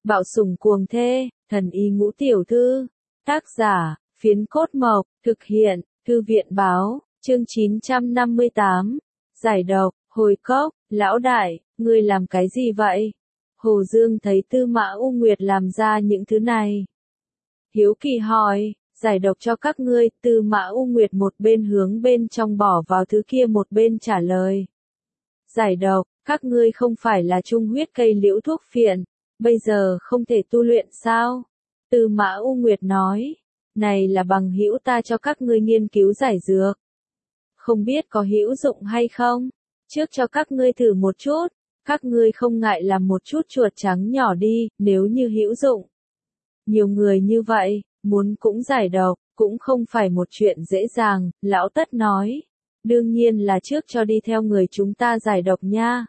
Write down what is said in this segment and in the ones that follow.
Bạo sủng cuồng thê, thần y ngũ tiểu thư. Tác giả, Phiến Cốt Mộc, thực hiện, Thư viện báo, chương 958. Giải độc, hồi cốc, lão đại, ngươi làm cái gì vậy? Hồ Dương thấy Tư Mã U Nguyệt làm ra những thứ này. Hiếu kỳ hỏi, giải độc cho các ngươi, Tư Mã U Nguyệt một bên hướng bên trong bỏ vào thứ kia một bên trả lời. Giải độc, các ngươi không phải là trung huyết cây liễu thuốc phiện, bây giờ không thể tu luyện sao? Tư Mã U Nguyệt nói, này là bằng hữu ta cho các ngươi nghiên cứu giải dược. Không biết có hữu dụng hay không? Trước cho các ngươi thử một chút, các ngươi không ngại làm một chút chuột trắng nhỏ đi, nếu như hữu dụng. Nhiều người như vậy, muốn cũng giải độc, cũng không phải một chuyện dễ dàng, lão Tất nói. Đương nhiên là trước cho đi theo người chúng ta giải độc nha.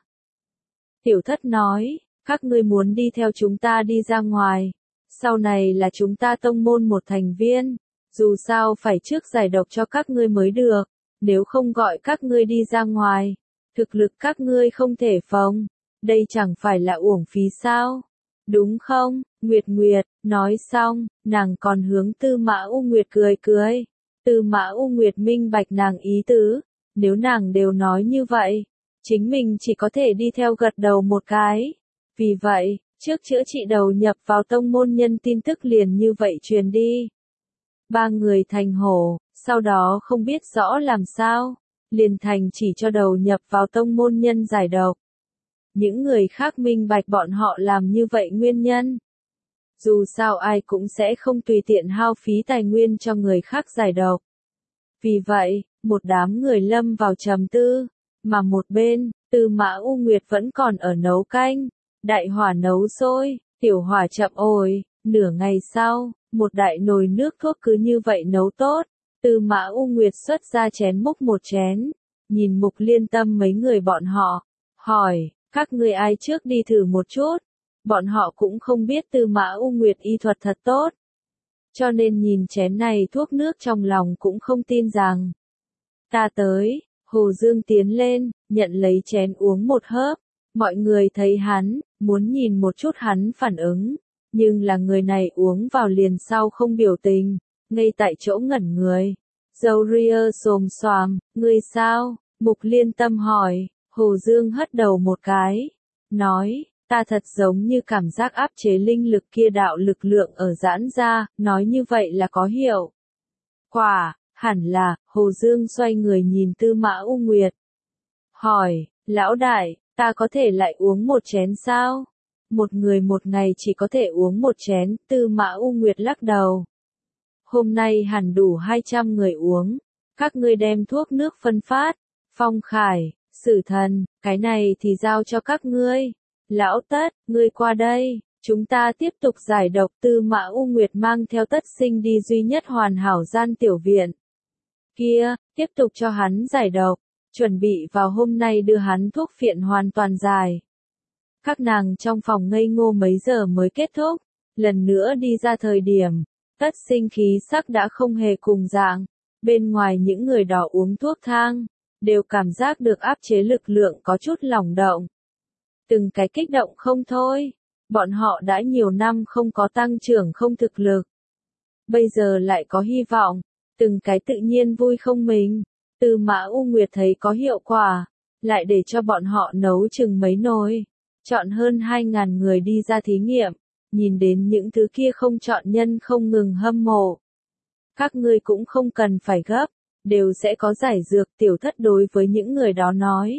Tiểu Thất nói, các ngươi muốn đi theo chúng ta đi ra ngoài. Sau này là chúng ta tông môn một thành viên, dù sao phải trước giải độc cho các ngươi mới được, nếu không gọi các ngươi đi ra ngoài, thực lực các ngươi không thể phóng, đây chẳng phải là uổng phí sao? Đúng không? Nguyệt Nguyệt, nói xong, nàng còn hướng Tư Mã U Nguyệt cười cười. Tư Mã U Nguyệt minh bạch nàng ý tứ, nếu nàng đều nói như vậy, chính mình chỉ có thể đi theo gật đầu một cái. Vì vậy, trước chữa trị đầu nhập vào tông môn nhân tin tức liền như vậy truyền đi. Ba người thành hổ, sau đó không biết rõ làm sao, liền thành chỉ cho đầu nhập vào tông môn nhân giải độc. Những người khác minh bạch bọn họ làm như vậy nguyên nhân. Dù sao ai cũng sẽ không tùy tiện hao phí tài nguyên cho người khác giải độc. Vì vậy, một đám người lâm vào trầm tư, mà một bên, Tư Mã U Nguyệt vẫn còn ở nấu canh. Đại hỏa nấu sôi, tiểu hỏa chậm ồi, nửa ngày sau, một đại nồi nước thuốc cứ như vậy nấu tốt. Tư Mã U Nguyệt xuất ra chén múc một chén, nhìn Mục Liên Tâm mấy người bọn họ, hỏi, các ngươi ai trước đi thử một chút. Bọn họ cũng không biết Tư Mã U Nguyệt y thuật thật tốt, cho nên nhìn chén này thuốc nước trong lòng cũng không tin rằng. Ta tới, Hồ Dương tiến lên, nhận lấy chén uống một hớp. Mọi người thấy hắn, muốn nhìn một chút hắn phản ứng, nhưng là người này uống vào liền sau không biểu tình, ngay tại chỗ ngẩn người. Dâu ria xồm xoàm, ngươi sao? Mục Liên Tâm hỏi. Hồ Dương hất đầu một cái, nói, ta thật giống như cảm giác áp chế linh lực kia đạo lực lượng ở giãn ra, nói như vậy là có hiệu quả, hẳn là. Hồ Dương xoay người nhìn Tư Mã U Nguyệt, hỏi, lão đại, ta có thể lại uống một chén sao? Một người một ngày chỉ có thể uống một chén, Tư Mã U Nguyệt lắc đầu. Hôm nay hẳn đủ 200 người uống, các ngươi đem thuốc nước phân phát. Phong Khải, Sử Thần, cái này thì giao cho các ngươi. Lão Tất, ngươi qua đây, chúng ta tiếp tục giải độc. Tư Mã U Nguyệt mang theo Tất Sinh đi duy nhất hoàn hảo gian tiểu viện kia, tiếp tục cho hắn giải độc, chuẩn bị vào hôm nay đưa hắn thuốc phiện hoàn toàn giải. Các nàng trong phòng ngây ngô mấy giờ mới kết thúc, lần nữa đi ra thời điểm, Tất Sinh khí sắc đã không hề cùng dạng, bên ngoài những người đó uống thuốc thang, đều cảm giác được áp chế lực lượng có chút lỏng động. Từng cái kích động không thôi, bọn họ đã nhiều năm không có tăng trưởng không thực lực. Bây giờ lại có hy vọng, từng cái tự nhiên vui không mình. Tư Mã U Nguyệt thấy có hiệu quả, lại để cho bọn họ nấu chừng mấy nồi, chọn hơn 2.000 người đi ra thí nghiệm, nhìn đến những thứ kia không chọn nhân không ngừng hâm mộ. Các ngươi cũng không cần phải gấp, đều sẽ có giải dược. Tiểu Thất đối với những người đó nói.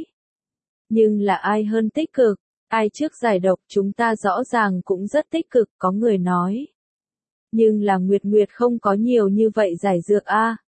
Nhưng là ai hơn tích cực, ai trước giải độc chúng ta rõ ràng cũng rất tích cực, có người nói. Nhưng là Nguyệt Nguyệt không có nhiều như vậy giải dược a.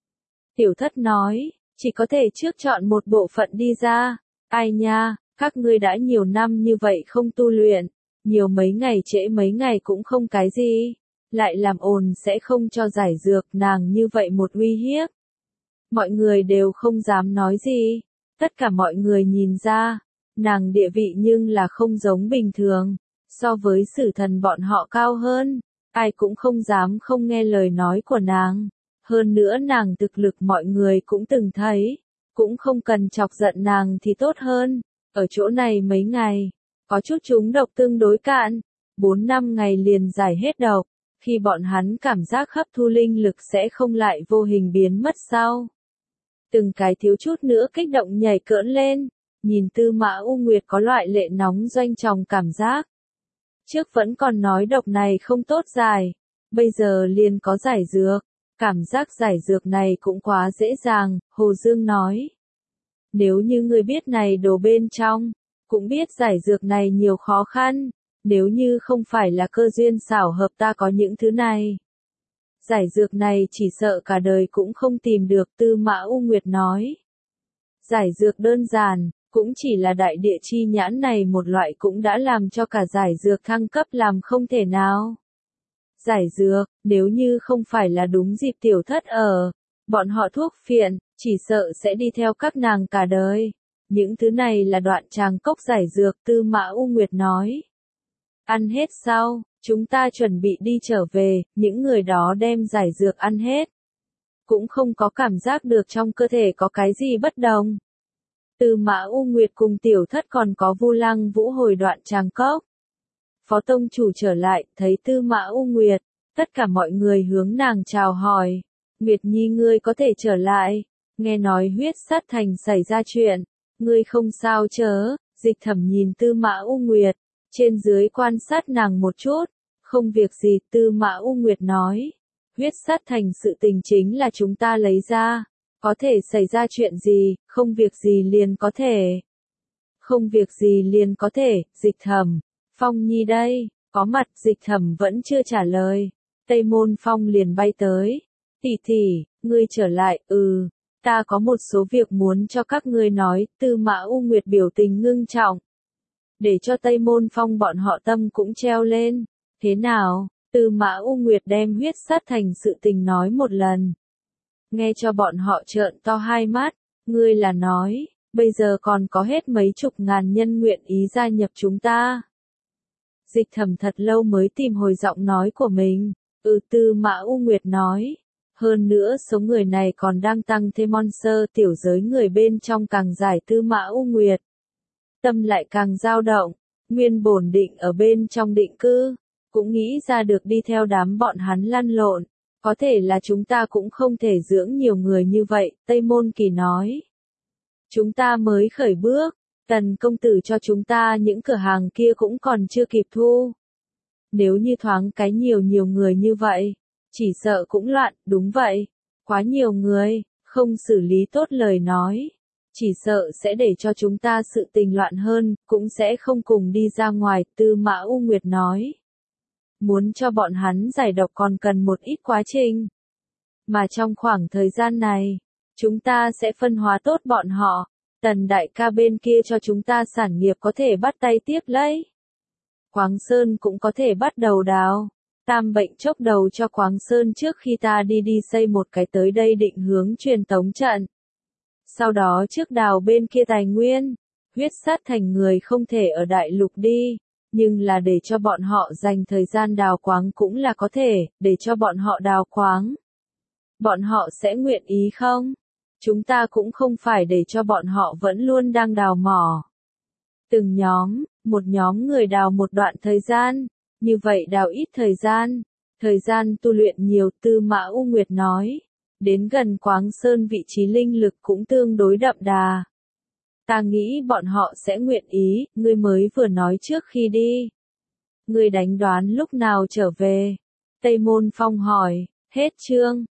Tiểu Thất nói, chỉ có thể trước chọn một bộ phận đi ra. Ai nha, các ngươi đã nhiều năm như vậy không tu luyện, nhiều mấy ngày trễ mấy ngày cũng không cái gì, lại làm ồn sẽ không cho giải dược. Nàng như vậy một uy hiếp, mọi người đều không dám nói gì. Tất cả mọi người nhìn ra, nàng địa vị nhưng là không giống bình thường, so với Sử Thần bọn họ cao hơn, ai cũng không dám không nghe lời nói của nàng. Hơn nữa nàng thực lực mọi người cũng từng thấy, cũng không cần chọc giận nàng thì tốt hơn. Ở chỗ này mấy ngày, có chút trúng độc tương đối cạn, 4-5 ngày liền giải hết độc, khi bọn hắn cảm giác hấp thu linh lực sẽ không lại vô hình biến mất sau. Từng cái thiếu chút nữa kích động nhảy cỡn lên, nhìn Tư Mã U Nguyệt có loại lệ nóng doanh tròng cảm giác. Trước vẫn còn nói độc này không tốt giải, bây giờ liền có giải dược, cảm giác giải dược này cũng quá dễ dàng, Hồ Dương nói. Nếu như ngươi biết này đồ bên trong, cũng biết giải dược này nhiều khó khăn, nếu như không phải là cơ duyên xảo hợp ta có những thứ này. Giải dược này chỉ sợ cả đời cũng không tìm được, Tư Mã U Nguyệt nói. Giải dược đơn giản, cũng chỉ là đại địa chi nhãn này một loại cũng đã làm cho cả giải dược thăng cấp làm không thể nào. Giải dược, nếu như không phải là đúng dịp tiểu thất ở, bọn họ thuốc phiện, chỉ sợ sẽ đi theo các nàng cả đời. Những thứ này là đoạn tràng cốc giải dược, Tư Mã U Nguyệt nói. Ăn hết sau, chúng ta chuẩn bị đi trở về, những người đó đem giải dược ăn hết. Cũng không có cảm giác được trong cơ thể có cái gì bất đồng. Tư Mã U Nguyệt cùng tiểu thất còn có Vu Lăng Vũ hồi đoạn tràng cốc. Phó tông chủ trở lại, thấy Tư Mã U Nguyệt, tất cả mọi người hướng nàng chào hỏi. Nguyệt Nhi ngươi có thể trở lại, nghe nói huyết sát thành xảy ra chuyện, ngươi không sao chớ, Dịch Thẩm nhìn Tư Mã U Nguyệt, trên dưới quan sát nàng một chút, không việc gì, Tư Mã U Nguyệt nói. Huyết sát thành sự tình chính là chúng ta lấy ra, có thể xảy ra chuyện gì, không việc gì liền có thể. Không việc gì liền có thể, Dịch Thẩm, Phong Nhi đây, có mặt, Dịch Thẩm vẫn chưa trả lời. Tây Môn Phong liền bay tới. Tỷ tỷ, ngươi trở lại, ta có một số việc muốn cho các ngươi nói, Tư Mã U Nguyệt biểu tình ngưng trọng. Để cho Tây Môn Phong bọn họ tâm cũng treo lên. Thế nào, Tư Mã U Nguyệt đem huyết sát thành sự tình nói một lần. Nghe cho bọn họ trợn to hai mắt, ngươi là nói, bây giờ còn có hết mấy chục ngàn nhân nguyện ý gia nhập chúng ta. Dịch Thẩm thật lâu mới tìm hồi giọng nói của mình, Tư Mã U Nguyệt nói. Hơn nữa số người này còn đang tăng thêm monster tiểu giới người bên trong càng giải, Tư Mã U Nguyệt. Tâm lại càng dao động, nguyên bổn định ở bên trong định cư, cũng nghĩ ra được đi theo đám bọn hắn lăn lộn, có thể là chúng ta cũng không thể dưỡng nhiều người như vậy, Tây Môn Kỳ nói. Chúng ta mới khởi bước, Tần công tử cho chúng ta những cửa hàng kia cũng còn chưa kịp thu. Nếu như thoáng cái nhiều người như vậy, chỉ sợ cũng loạn, đúng vậy, quá nhiều người, không xử lý tốt lời nói. Chỉ sợ sẽ để cho chúng ta sự tình loạn hơn, cũng sẽ không cùng đi ra ngoài, Tư Mã U Nguyệt nói. Muốn cho bọn hắn giải độc còn cần một ít quá trình. Mà trong khoảng thời gian này, chúng ta sẽ phân hóa tốt bọn họ, Tần đại ca bên kia cho chúng ta sản nghiệp có thể bắt tay tiếp lấy. Quáng Sơn cũng có thể bắt đầu đào. Tam bệnh chốc đầu cho Quáng Sơn trước khi ta đi xây một cái tới đây định hướng truyền tống trận. Sau đó trước đào bên kia tài nguyên, huyết sát thành người không thể ở đại lục đi, nhưng là để cho bọn họ dành thời gian đào quáng cũng là có thể, để cho bọn họ đào quáng. Bọn họ sẽ nguyện ý không? Chúng ta cũng không phải để cho bọn họ vẫn luôn đang đào mỏ. Từng nhóm, một nhóm người đào một đoạn thời gian, như vậy đào ít thời gian tu luyện nhiều, Tư Mã U Nguyệt nói. Đến gần Quáng Sơn vị trí linh lực cũng tương đối đậm đà. Ta nghĩ bọn họ sẽ nguyện ý, ngươi mới vừa nói trước khi đi. Ngươi đánh đoán lúc nào trở về? Tây Môn Phong hỏi, hết chương.